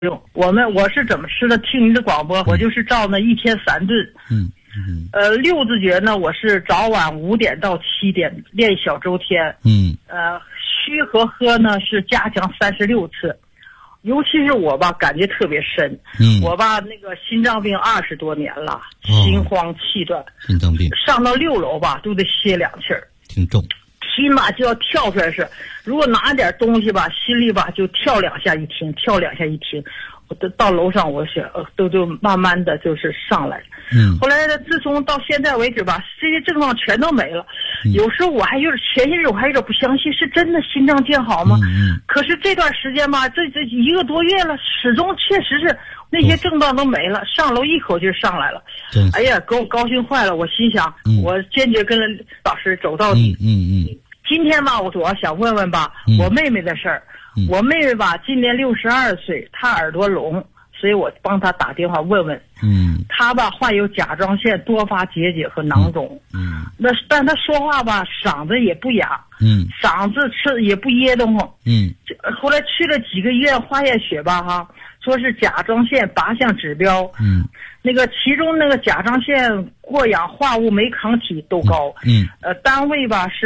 用。我是怎么吃的？听您的广播，我就是照那1天3顿。六字诀呢，我是早晚5点到7点练小周天。虚和喝呢是加强36次。尤其是我吧，感觉特别深。我吧那个心脏病20多年了，心慌气断， 心脏病上到6楼吧都得歇2气儿， 挺重。 心吧就要跳出来是，如果拿点东西吧，心里吧就跳2下一停，跳2下一停。我到楼上我是都慢慢的就是上来。后来呢，自从到现在为止吧，这些症状全都没了。有时候我还有点前些日我还有点不相信，是真的心脏健好吗？可是这段时间吧，这1个多月了，始终确实是那些症状都没了，上楼一口气上来了。哎呀，给我高兴坏了！我心想，我坚决跟老师走到底。今天吧，我主要想问问吧，我妹妹的事儿。我妹妹吧，今年62岁，她耳朵聋，所以我帮她打电话问问。她吧患有甲状腺多发结节和囊肿。但她说话吧，嗓子也不哑。嗓子吃也不噎得慌。后来去了几个医院化验血吧，说是甲状腺8项指标。那个其中那个甲状腺过氧化物酶抗体都高。单位吧是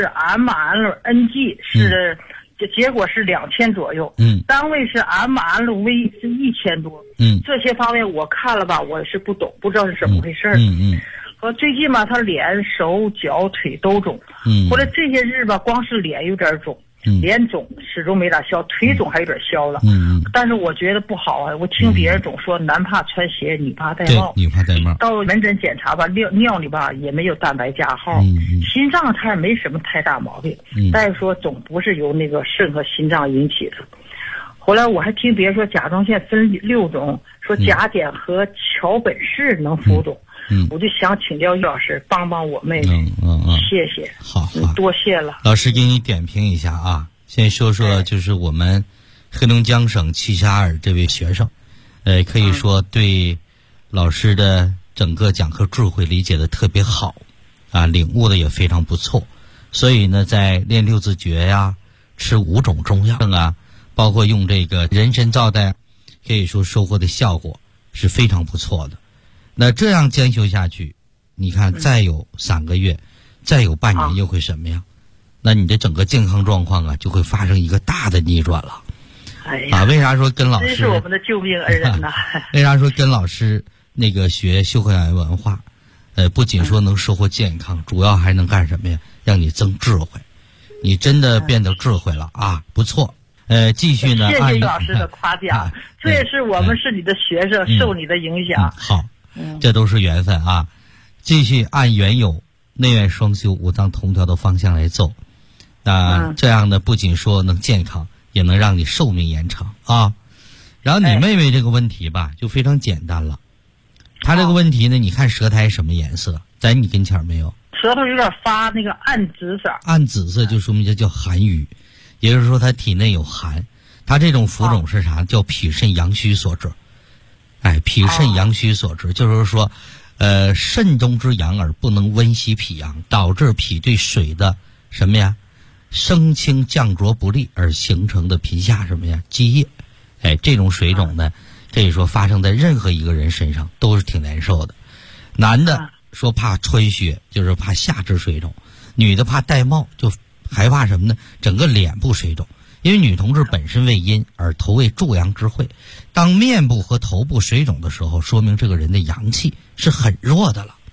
mRNG 是。结果是2000左右。单位是 mRV 是1000多。这些方面我看了吧，我是不懂，不知道是怎么回事。和最近吧，他脸、手、脚、腿都肿。后来这些日吧，光是脸有点肿，脸肿始终没咋消，腿肿还有点消了。但是我觉得不好啊，我听别人总说男怕穿鞋，女怕戴帽。 女怕戴帽。到门诊检查吧，尿里吧也没有蛋白加号。心脏它也没什么太大毛病。大夫说总不是由那个肾和心脏引起的。后来我还听别人说甲状腺分6种，说甲减和桥本氏能浮肿。我就想请教于老师帮帮我妹妹。谢谢。 好， 多谢了。 老师给你点评一下啊，先说说就是我们黑龙江省齐齐哈尔这位学生，可以说对老师的整个讲课智慧理解的特别好啊，领悟的也非常不错。所以呢，在练6字诀呀，吃5种中药啊，包括用这个人参皂苷，可以说收获的效果是非常不错的。那这样坚修下去，你看再有3个月，再有半年又会什么样？那你的整个健康状况啊，就会发生一个大的逆转了。为啥说跟老师？ 这是我们的救命恩人呐！ 为啥说跟老师那个学修课养文化，不仅说能收获健康，主要还能干什么呀？让你增智慧。你真的变得智慧了啊，不错。继续呢。 谢谢老师的夸奖，这也是我们是你的学生，受你的影响。 好。这都是缘分啊！继续按原有内外双修、五脏同调的方向来走。这样呢，不仅说能健康，也能让你寿命延长啊。然后你妹妹这个问题吧，就非常简单了。她这个问题呢，你看舌苔什么颜色？在你跟前没有？ 舌头有点发那个暗紫色。 暗紫色就说明这叫寒郁，也就是说她体内有寒。她这种浮肿是啥？叫脾肾阳虚所致。脾肾阳虚所致，就是说，肾中之阳而不能温习脾阳，导致脾对水的什么呀，升清降浊不利而形成的皮下什么呀积液。这种水肿呢，可以说发生在任何一个人身上都是挺难受的。男的说怕穿靴，就是怕下肢水肿；女的怕戴帽，就害怕什么呢？整个脸部水肿。因为女同志本身为阴，而头为助阳之会，当面部和头部水肿的时候，说明这个人的阳气是很弱的了，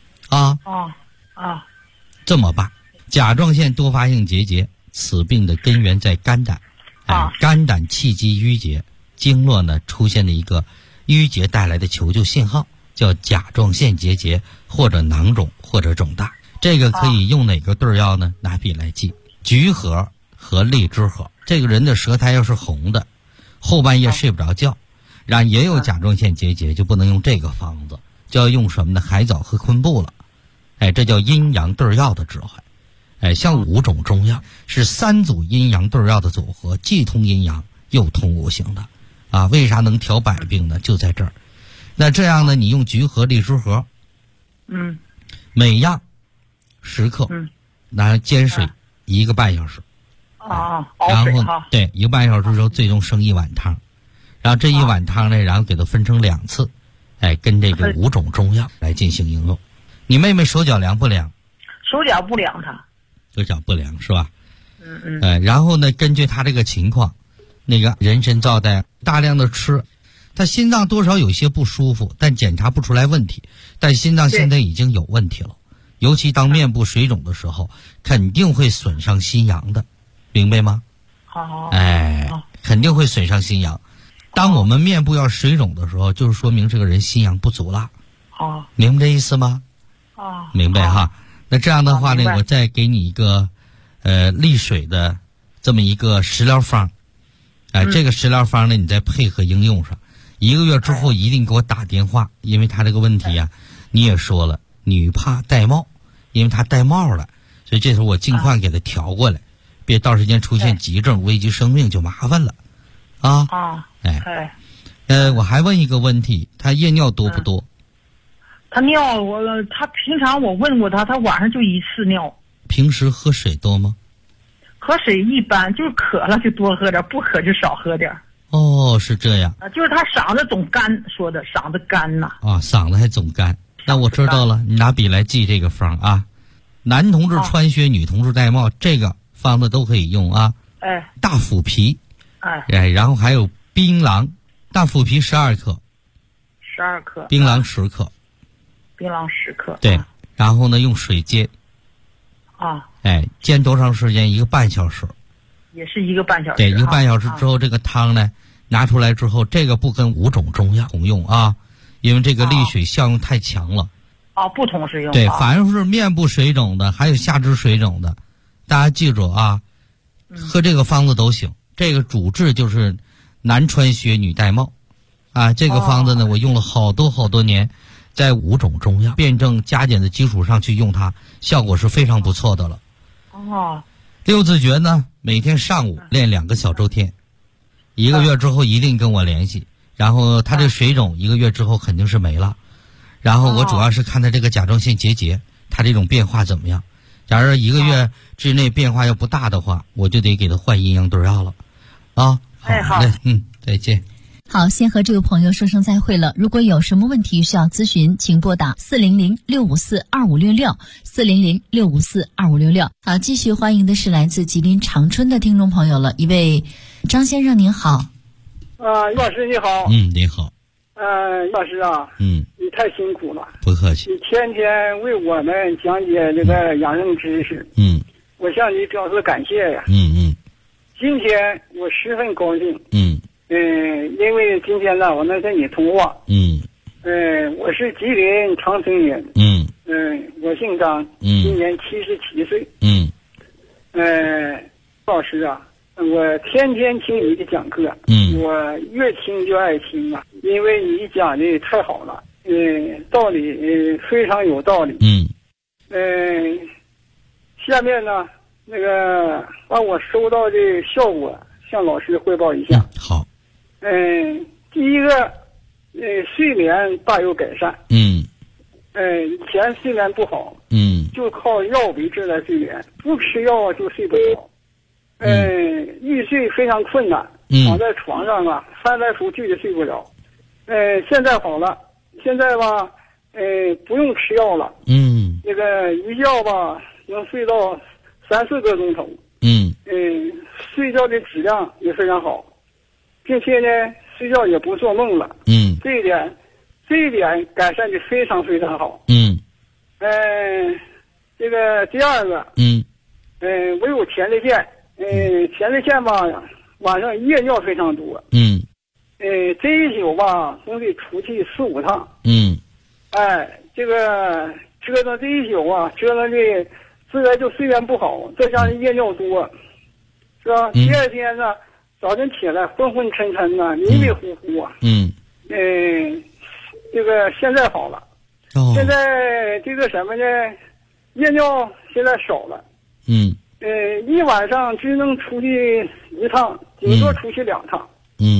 这么办？甲状腺多发性结节，此病的根源在肝胆，肝胆气机淤结，经络呢出现了一个淤结带来的求救信号，叫甲状腺结节或者囊肿或者肿大。这个可以用哪个对药呢？拿笔来记：橘核和荔枝核。这个人的舌苔要是红的，后半夜睡不着觉，然后也有甲状腺结节，就不能用这个方子，就要用什么呢？海藻和昆布了。这叫阴阳对药的智慧。像5种中药是3组阴阳对药的组合，既通阴阳又通五行的为啥能调百病呢？就在这儿。那这样呢，你用橘核、荔枝核，每样10克，拿煎水1个半小时。 熬然水后对1个半小时之后，最终生1碗汤， 然后这一碗汤呢，然后给它分成2次，跟这个5种中药来进行应用。你妹妹手脚凉不凉？ 手脚不凉，她手脚不凉是吧？然后呢，根据她这个情况，那个人参皂苷大量的吃，她心脏多少有些不舒服，但检查不出来问题，但心脏现在已经有问题了。尤其当面部水肿的时候，肯定会损伤心阳的，明白吗？ 好， 肯定会损伤心阳。当我们面部要水肿的时候，就是说明这个人心阳不足了。明白这意思吗？明白哈。那这样的话呢，我再给你一个利水的这么一个食疗方。这个食疗方呢，你再配合应用上，1个月之后一定给我打电话，因为他这个问题啊，你也说了，女怕戴帽，因为他戴帽了，所以这时候我尽快给他调过来，别到时间出现急症危及生命就麻烦了。我还问一个问题，他夜尿多不多？ 他尿他平常我问过他晚上就1次尿。 平时喝水多吗？ 喝水一般，就是渴了就多喝点，不渴就少喝点。 是这样。 就是他嗓子总干，说的嗓子干呐。 嗓子还总干。那我知道了，你拿笔来记这个方啊。男同志穿靴，女同志戴帽，这个方子都可以用啊。大腐皮。然后还有槟榔，大腐皮12克，12克，槟榔10克， 槟榔10克。 对，然后呢用水煎。煎多长时间？1个半小时。 也是1个半小时。 对，1个半小时之后，这个汤呢拿出来之后，这个不跟5种中药同用啊，因为这个利水效用太强了。 不同时用。 对，凡是面部水肿的，还有下肢水肿的，大家记住啊，喝这个方子都行。这个主治就是男穿靴，女戴帽，这个方子呢，我用了好多年，在5种中药辩证加减的基础上去用它，效果是非常不错的了。六字诀呢，每天上午练2个小周天，1个月之后一定跟我联系。然后他这水肿1个月之后肯定是没了，然后我主要是看他这个甲状腺结节，他这种变化怎么样。假如1个月之内变化要不大的话，我就得给他换阴阳对药了。好嘞，再见。 好，先和这位朋友说声再会了。如果有什么问题需要咨询，请拨打400-654-2566，400-654-2566。好，继续欢迎的是来自吉林长春的听众朋友了，一位张先生，您好。 老师你好。 你好。 老师啊，你太辛苦了。 不客气。 你天天为我们讲解这个养生知识。我向你表示感谢呀。今天我十分高兴。因为今天呢，我能跟你通话。我是吉林长春人。我姓张，今年77岁。老师啊，我天天听你的讲课，我越听就爱听啊，因为你讲的太好了，道理非常有道理。下面呢，那个把我收到的效果向老师汇报一下。 好。 第一个，睡眠大有改善。以前睡眠不好，就靠药维持来睡眠，不吃药就睡不着。欲睡非常困难，躺在床上啊，翻来覆去的睡不着。现在好了，现在吧，不用吃药了。那个一觉吧，能睡到3-4个钟头。睡觉的质量也非常好。并且呢，睡觉也不做梦了。这一点改善的非常非常好。这个第二个，我有前列腺，前列腺吧，晚上夜尿非常多。这一宿吧，总得出去4-5趟。这个折腾这一宿啊，折腾的自然就睡眠不好，再加上夜尿多，是吧？第二天呢，早晨起来昏昏沉沉的，迷迷糊糊啊。这个现在好了。现在这个什么呢？夜尿现在少了。一晚上只能出去1趟，顶多出去2趟。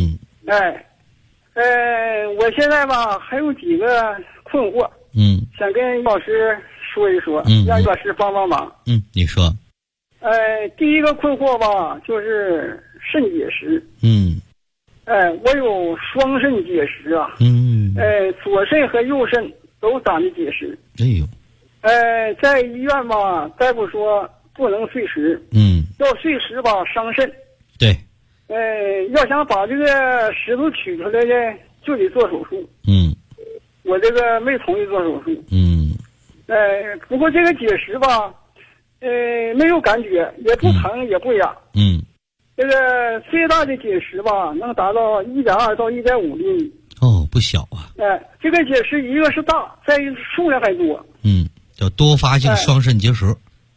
我现在吧还有几个困惑。想跟老师说一说，让老师帮帮忙。 你说。 第一个困惑吧，就是肾结石。 我有双肾结石啊。左肾和右肾都长的结石。 哎呦。 在医院吧，大夫说不能碎石。要碎石吧伤肾。 对。 要想把这个石头取出来呢，就得做手术。我这个没同意做手术。不过这个结石吧，没有感觉，也不疼也不痒。这个最大的结石吧，能达到1.2到1.5厘米。 哦，不小啊。 这个结石一个是大，再一个数量还多。 叫多发性双肾结石。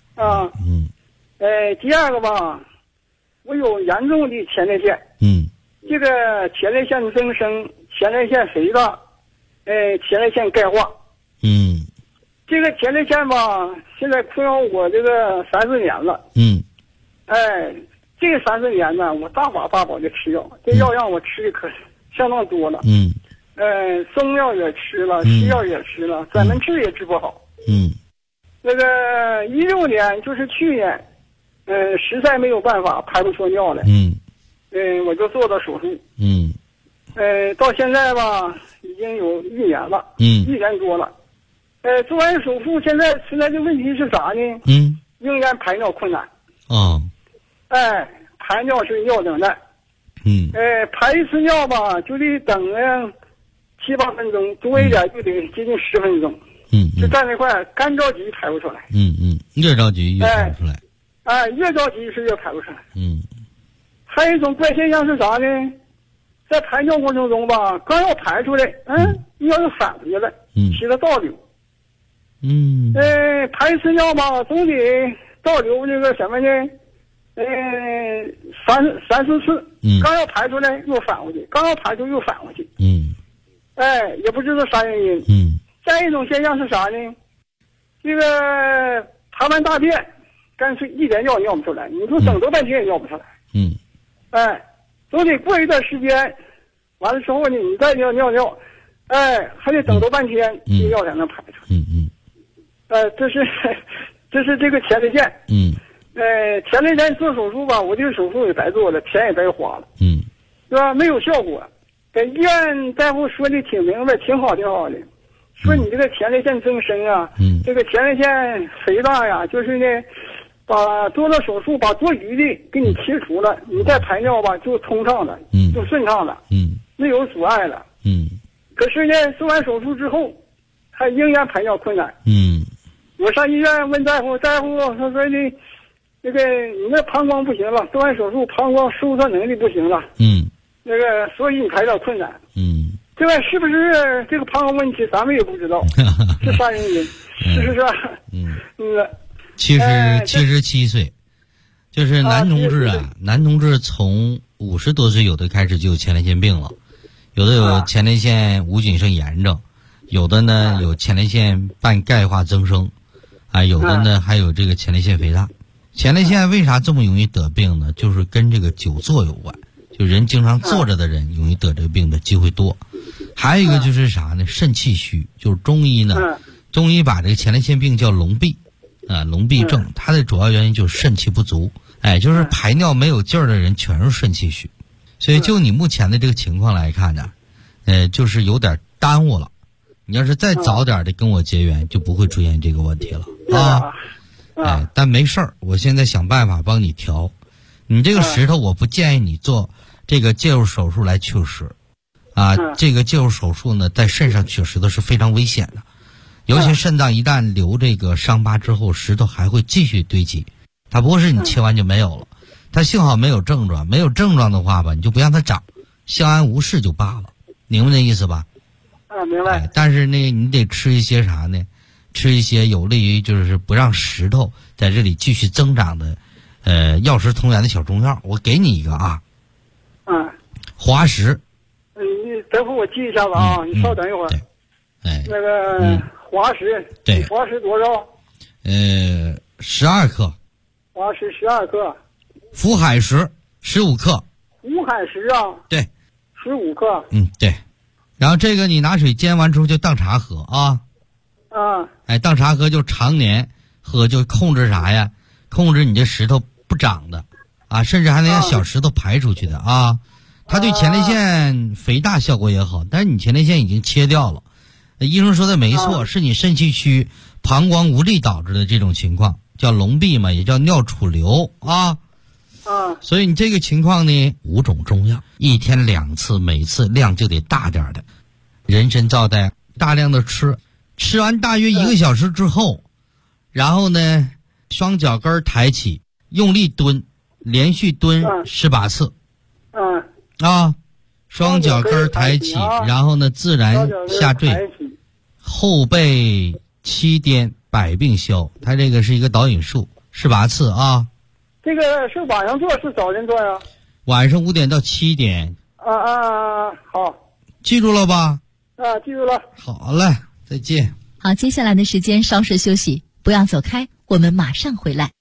第二个吧，我有严重的前列腺。这个前列腺增生、前列腺肥大，前列腺钙化。这个前列腺吧，现在困扰我这个3-4年了。这3-4年呢，我大把的吃药，这药让我吃的可相当多了。中药也吃了，西药也吃了，专门治也治不好。那个16年就是去年，实在没有办法排不出尿来。我就做的手术。到现在吧，已经有1年了。1年多了。做完手术，现在存在的问题是啥呢？仍然排尿困难。排尿是尿等待。排一次尿吧，就得等7-8分钟，多一点就得接近10分钟。就站那块干着急排不出来。 越着急越排不出来。 越着急是越排不出来。还有一种怪现象是啥呢？在排尿过程中吧，刚要排出来，尿又返回去了，起了倒流。排一次尿吧，总得倒流这个什么呢？3-4次。刚要排出来又返回去，刚要排出又返回去。也不知道啥原因。再一种现象是啥呢？这个排完大便，干脆一点尿不出来，你说等多半天也尿不出来。总得过一段时间，完了之后呢，你再尿，还得等多半天，这尿才能排出来。这是这个前列腺。前列腺做手术吧，我这个手术也白做了，钱也白花了。是吧？没有效果。给医院大夫说的挺明白，挺好的。说你这个前列腺增生啊，这个前列腺肥大呀，就是呢，把做了手术，把多余的给你切除了，你再排尿吧就通畅了，就顺畅了，没有阻碍了。可是呢，做完手术之后，还仍然排尿困难。我上医院问大夫，他说的，那个你那膀胱不行了，做完手术膀胱收缩能力不行了。那个所以你排尿困难。这个是不是这个膀胱问题，咱们也不知道是啥原因，是不是？ 77岁，就是男同志啊，男同志从50多岁有的开始就有前列腺病了，有的有前列腺无菌性炎症，有的呢有前列腺半钙化增生，有的呢还有这个前列腺肥大。前列腺为啥这么容易得病呢？就是跟这个久坐有关，就人经常坐着的人容易得这个病的机会多。还有一个就是啥呢？肾气虚，就是中医呢，中医把这个前列腺病叫痨痹，痨痹症，它的主要原因就是肾气不足，就是排尿没有劲儿的人全是肾气虚，所以就你目前的这个情况来看呢，就是有点耽误了。你要是再早点的跟我结缘，就不会出现这个问题了但没事儿，我现在想办法帮你调。你这个石头，我不建议你做这个介入手术来取石。这个介入手术呢，在肾上取石头是非常危险的，尤其肾脏一旦留这个伤疤之后，石头还会继续堆积，它不是你切完就没有了，它幸好没有症状，没有症状的话吧，你就不让它长，相安无事就罢了，明白这意思吧？ 明白。 但是呢，你得吃一些啥呢？吃一些有利于就是不让石头在这里继续增长的，药食同源的小中药，我给你一个啊。滑石。 你等会儿我记一下子啊，你稍等一会儿。那个滑石， 对， 滑石多少 ？12克。 滑石12克。 福海石15克。 福海石啊？ 对 ，15克。 对。然后这个你拿水煎完之后就当茶喝啊。当茶喝就常年喝，就控制啥呀？控制你这石头不长的甚至还能让小石头排出去的它对前列腺肥大效果也好，但是你前列腺已经切掉了。医生说的没错，是你肾气虚、膀胱无力导致的这种情况，叫癃闭嘛，也叫尿储留啊。所以你这个情况呢，5种中药，1天2次，每次量就得大点的。人参皂苷大量的吃，吃完大约1个小时之后，然后呢，双脚跟抬起，用力蹲，连续蹲18次。双脚跟抬起，然后呢自然下坠，后背7颠，百病消。它这个是一个导引术，18次啊。 这个是晚上做是早晨做呀？ 晚上5点到7点。 好， 记住了吧？ 记住了。 好嘞，再见。 好，接下来的时间稍事休息，不要走开，我们马上回来。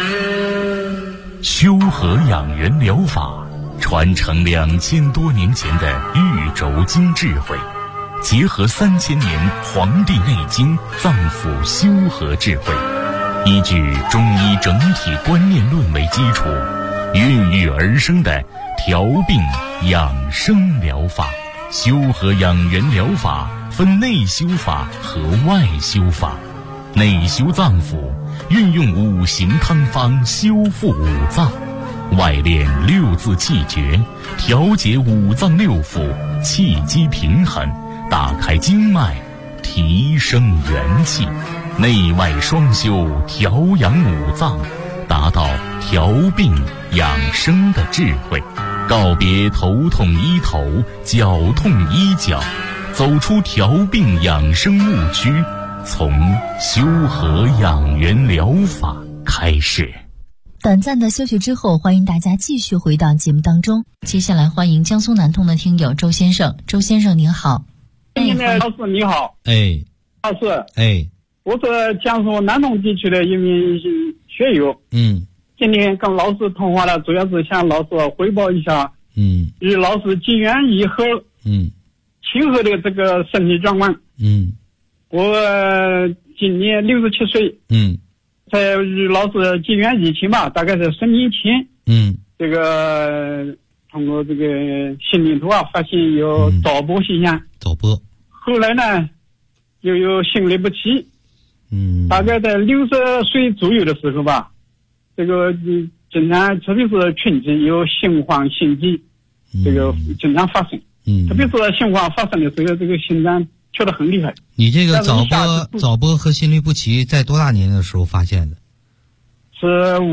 修和养元疗法传承2000多年前的玉轴经智慧，结合3000年《黄帝内经》脏腑修和智慧，依据中医整体观念论为基础，孕育而生的调病养生疗法。修和养元疗法分内修法和外修法。内修脏腑，运用5行汤方修复5脏；外练6字气诀，调节5脏6腑，气机平衡，打开经脉，提升元气。内外双修，调养5脏，达到调病养生的智慧。告别头痛医头，脚痛医脚，走出调病养生误区，从修和养元疗法开始。 短暂的休息之后，欢迎大家继续回到节目当中。接下来欢迎江苏南通的听友周先生。周先生您好。 老师你好。老师。我是江苏南通地区的一名学友。今天跟老师通话了，主要是向老师汇报一下与老师结缘以后今后的这个身体状况。我今年67岁。在与老师结缘以前吧，大概是10年前。这个通过这个心电图发现有早搏现象。后来呢又有心律不齐。大概在60岁左右的时候吧，这个经常特别是春季有心慌心悸，这个经常发生。特别是心慌发生的时候，这个心脏跳得很厉害。 你这个早搏和心律不齐在多大年龄的时候发现的？ 是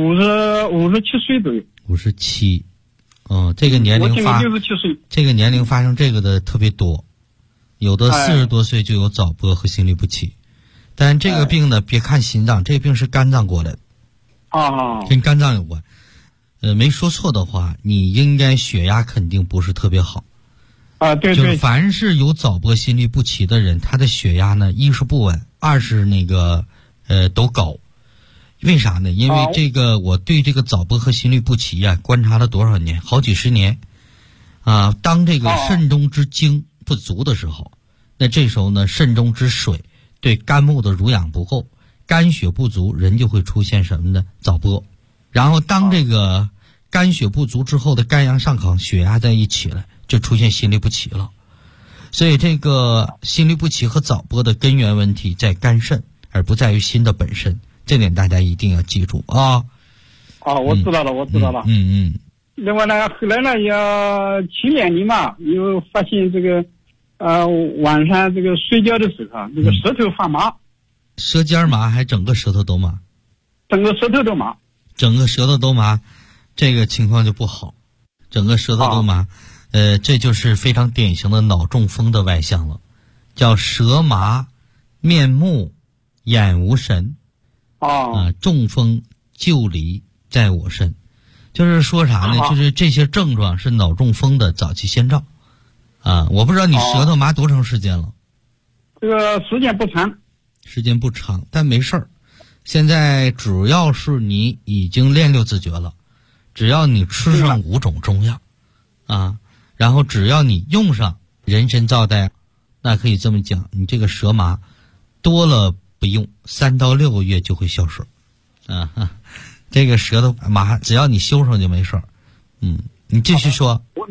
57岁左右。 57。这个年龄我今年67岁。 这个年龄发生这个的特别多，有的40多岁就有早搏和心律不齐。但这个病呢，别看心脏，这个病是肝脏过来的。跟肝脏有关。没说错的话，你应该血压肯定不是特别好。 对。 就是凡是有早搏心律不齐的人，他的血压呢，一是不稳，二是都高。为啥呢？因为这个我对这个早搏和心律不齐观察了多少年，好几十年。当这个肾中之精不足的时候，那这时候呢，肾中之水对肝木的濡养不够，肝血不足，人就会出现什么呢？早搏。然后当这个肝血不足之后的肝阳上亢，血压在一起了，就出现心律不齐了。所以这个心律不齐和早搏的根源问题在肝肾，而不在于心的本身，这点大家一定要记住啊。 我知道了。另外呢，后来呢，前2年嘛，又发现这个晚上这个睡觉的时候，这个舌头发麻。 舌尖麻还整个舌头都麻？ 整个舌头都麻。 整个舌头都麻，这个情况就不好。整个舌头都麻，这就是非常典型的脑中风的外象了，叫舌麻、面目、眼无神。中风就离在我身。就是说啥呢？就是这些症状是脑中风的早期先兆。我不知道你舌头麻多长时间了？ 这个时间不长， 但没事儿。现在主要是你已经练6字诀了，只要你吃上5种中药然后只要你用上人参皂苷，那可以这么讲，你这个舌麻多了不用3到6个月就会消失。这个舌头麻只要你修上就没事儿。你继续说。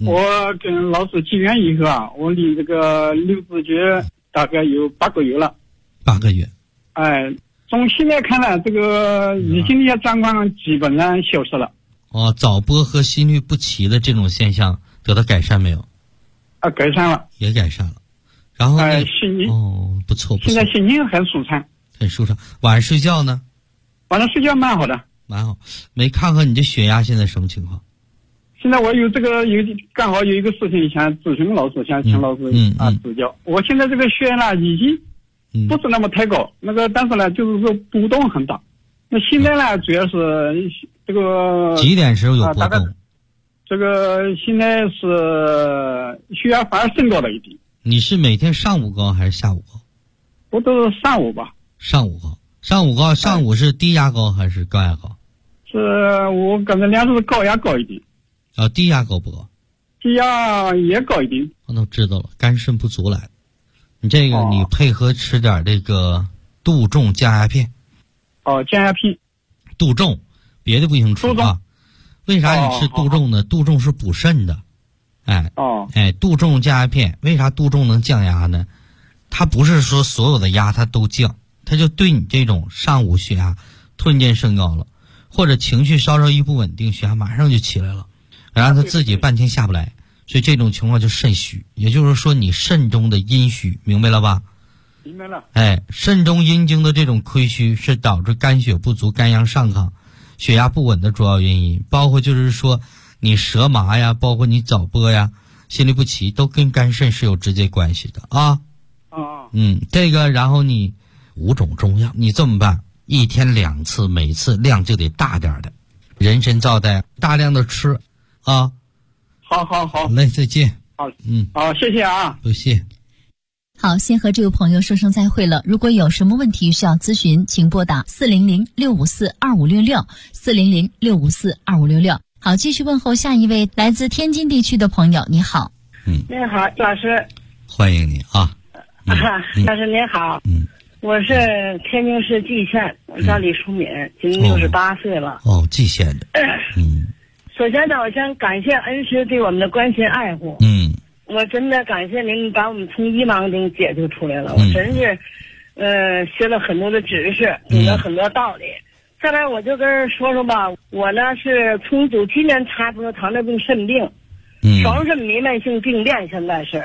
我跟老师结缘以后啊，我离这个瘤子蕨大概有8个月了。 8个月。 哎，从现在看来，这个以前的状况基本上消失了。 早剥和心律不齐的这种现象得到改善没有？ 改善了， 也改善了。然后心情不错。 现在心情很舒畅。 很舒畅。晚上睡觉呢？ 晚上睡觉蛮好的。 蛮好。没看看你这血压现在什么情况？ 现在我刚好有一个事情想咨询老师，想请老师指教。我现在这个血压已经不是那么太高，但是呢就是说波动很大。那现在呢主要是这个几点时候有波动？ 这个现在是血压反而升高了一点。 你是每天上午高还是下午高？ 我都是上午吧。 上午高。上午是低压高还是高压高？ 是我感觉两是高压高一点。 低压高不高？ 低压也高一点。 我都知道了，肝肾不足来了。你这个你配合吃点这个杜仲降压片。 降压片。 杜仲，别的不行吃啊。为啥你吃杜仲呢？杜仲是补肾的。杜仲降压片，为啥杜仲能降压呢？它不是说所有的压它都降，它就对你这种上午血压突然间升高了，或者情绪稍稍一不稳定，血压马上就起来了，然后他自己半天下不来，所以这种情况就肾虚，也就是说你肾中的阴虚，明白了吧？ 明白了。 肾中阴经的这种亏虚是导致肝血不足、肝阳上亢、血压不稳的主要原因，包括就是说你舌麻呀，包括你早剥呀、心律不齐，都跟肝肾是有直接关系的啊。这个然后你5种中药，你这么办，1天2次，每次量就得大点的，人参皂苷大量的吃啊。 好嘞，再见。 好，谢谢啊。 不谢。 好，先和这位朋友说声再会了。如果有什么问题需要咨询，请拨打400-654-2566 400-654-2566。好，继续问候下一位来自天津地区的朋友。你好。 你好，老师。 欢迎你啊。 老师您好。我是天津市蓟县，我叫李淑敏，今年68岁了。 蓟县的。 首先呢，我想感谢恩师对我们的关心爱护。我真的感谢您把我们从迷茫中解救出来了。我真是，学了很多的知识，懂了很多道理。再来，我就跟说说吧，我呢是从97年查出了糖尿病肾病，双肾弥漫性病变，现在是。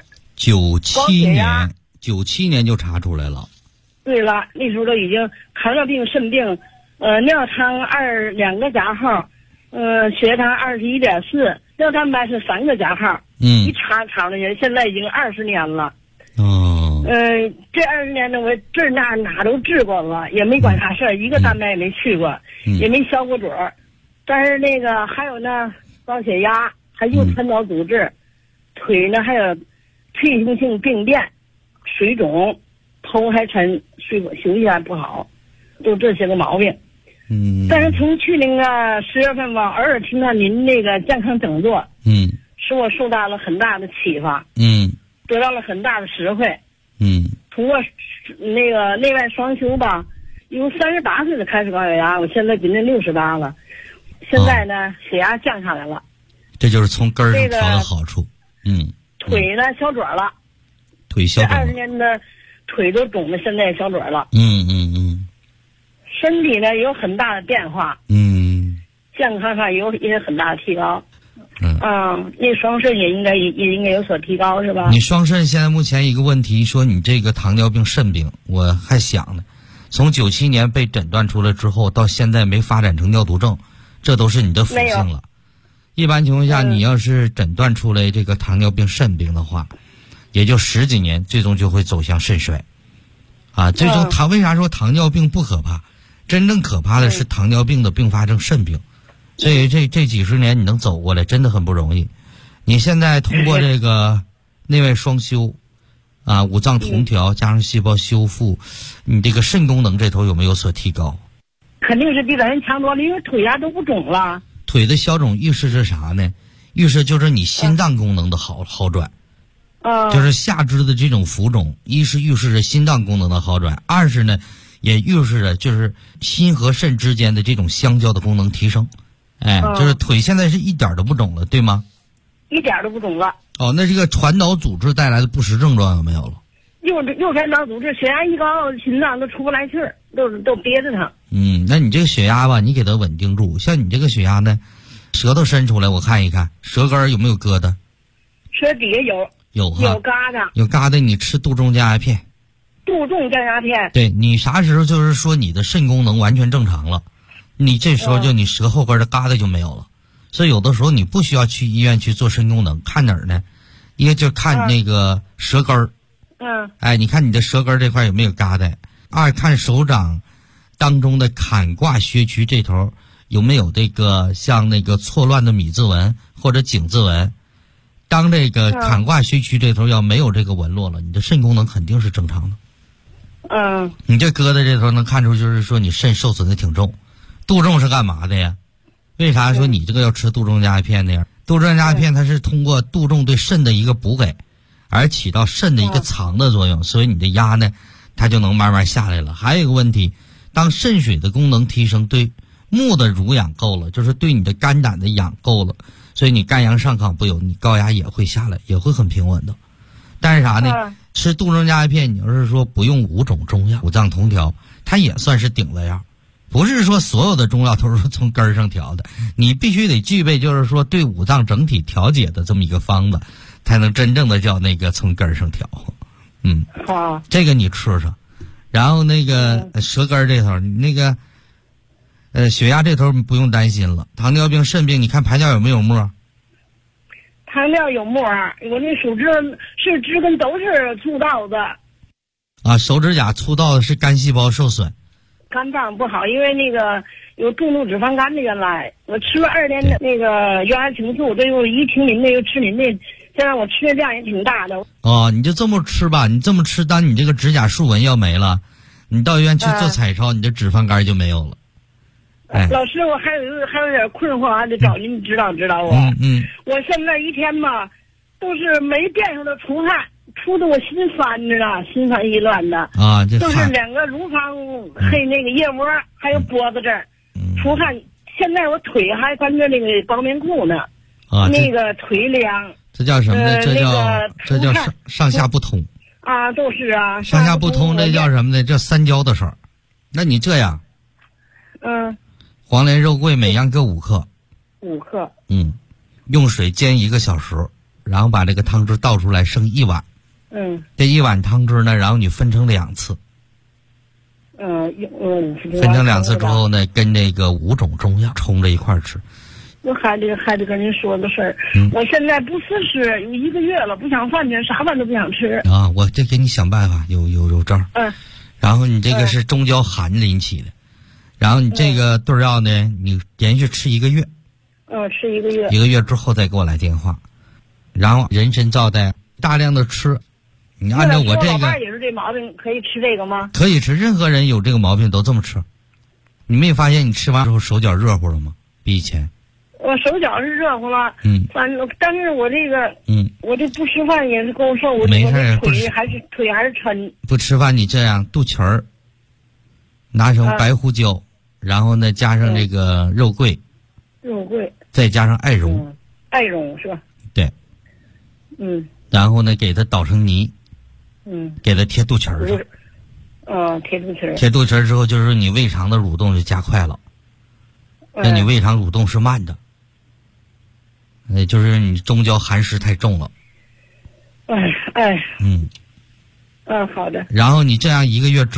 97年就查出来了。 对了，那时候都已经糖尿病肾病，尿糖2个加号，血糖21.4，尿蛋白是3个加号。一查的人，现在已经20年了。这20年呢，我这哪都治过了，也没管啥事儿，一个蛋白也没去过，也没消过嘴儿。但是那个还有呢，高血压，还有传导阻滞，腿呢还有退行性病变，水肿，头还沉，休息还不好，都这些个毛病。但是从去年10月份吧，偶尔听到您那个健康讲座，使我受到了很大的启发，得到了很大的实惠。通过那个内外双修吧，由38岁就开始高血压，我现在今年68了，现在呢血压降下来了。 这就是从根儿上调的好处。 腿呢消肿了， 腿消肿了。 这20年的腿都肿的，现在也消肿了。身体呢有很大的变化。健康上也有很大的提高。那双肾也应该有所提高，是吧？ 你双肾现在目前一个问题，说你这个糖尿病肾病，我还想呢，从97年被诊断出来之后，到现在没发展成尿毒症，这都是你的福星了。一般情况下，你要是诊断出来这个糖尿病肾病的话，也就10几年，最终就会走向肾衰。最终为啥说糖尿病不可怕？真正可怕的是糖尿病的并发症肾病。所以这几十年你能走过来真的很不容易。你现在通过这个内外双修五脏同调加上细胞修复，你这个肾功能这头有没有所提高？ 肯定是比咱人强多了，因为腿都不肿了。 腿的消肿预示着啥呢？预示就是你心脏功能的好转。就是下肢的这种浮肿，一是预示着心脏功能的好转，二是呢也预示着就是心和肾之间的这种相交的功能提升。就是腿现在是一点都不肿了，对吗？ 一点都不肿了。 哦，那这个传导组织带来的不适症状有没有了？ 又传导组织，血压一高，心脏都出不来气儿，都憋着疼。 那你这个血压吧，你给它稳定住。像你这个血压呢，舌头伸出来，我看一看，舌根有没有疙瘩？ 舌底下有疙瘩， 有疙瘩，你吃杜仲降压片。 杜仲降压片。 对，你啥时候就是说你的肾功能完全正常了，你这时候就你舌后根的疙瘩就没有了。所以有的时候你不需要去医院去做肾功能，看哪儿呢？一个就看那个舌根儿。你看你的舌根这块有没有疙瘩？二看手掌当中的坎卦穴区这头有没有这个像那个错乱的米字纹或者井字纹。当这个坎卦穴区这头要没有这个纹络了，你的肾功能肯定是正常的。你这疙瘩这头能看出就是说你肾受损的挺重。杜仲是干嘛的呀？为啥说你这个要吃杜仲降压片呢？杜仲降压片它是通过杜仲对肾的一个补给而起到肾的一个藏的作用，所以你的压呢它就能慢慢下来了。还有一个问题，当肾水的功能提升，对木的濡养够了，就是对你的肝胆的养够了，所以你肝阳上亢不有，你高压也会下来，也会很平稳的。但是啥呢？吃杜仲降压片，你要是说不用5种中药，五脏同调，它也算是顶了样。不是说所有的中药都是从根儿上调的，你必须得具备就是说对五脏整体调节的这么一个方子，才能真正的叫那个从根儿上调。这个你吃上，然后那个舌根这头，你那个血压这头不用担心了。糖尿病、肾病，你看排尿有没有沫？ 糖尿有沫，我那手指是指根都是粗糙的。 手指甲粗糙的是肝细胞受损。 肝脏不好，因为那个有重度脂肪肝的，原来我吃了2年的那个原来情素，这又一听您的又吃您的，现在我吃的量也挺大的。 你就这么吃吧，你这么吃，当你这个指甲竖纹要没了，你到医院去做彩超，你这脂肪肝就没有了。 老师，我还有点困惑，还得找您指导我。我现在一天嘛，都是没变数的出汗。出的我心烦着呢，心烦意乱的就是2个乳房黑那个腋窝，还有脖子这儿出汗。现在我腿还穿着那个包棉裤呢，那个腿凉。 这叫什么呢？这叫上下不通都是上下不通，这叫什么呢？这三焦的事儿。那你这样，黄连、肉桂每样各5克，5克，用水煎1个小时，然后把这个汤汁倒出来，剩1碗。这1碗汤汁呢，然后你分成2次。分成2次之后呢，跟这个5种中药冲着一块儿吃。 我还得跟您说个事儿，我现在不试试有1个月了，不想饭去，啥饭都不想吃。 我这给你想办法，有招。然后你这个是中焦寒引起的，然后你这个对药呢，你连续吃1个月。 吃1个月。 1个月之后再给我来电话，然后人参皂苷大量的吃。你按照我这个， 老伴也是这毛病，可以吃这个吗？ 可以吃，任何人有这个毛病都这么吃。你没发现你吃完之后手脚热乎了吗？比以前。 我手脚是热乎了，反正但是我这个，我这不吃饭也是够受，我没事， 腿还是抻。 不吃饭你这样肚脐儿，拿成白胡椒，然后呢加上这个肉桂，再加上艾绒， 艾绒是吧？ 对，然后呢给它捣成泥。给它贴肚脐儿上。 贴肚脐儿。 贴肚脐儿之后，就是说你胃肠的蠕动就加快了。那你胃肠蠕动是慢的。就是你中焦寒湿太重了。 好的。 然后你这样1个月之后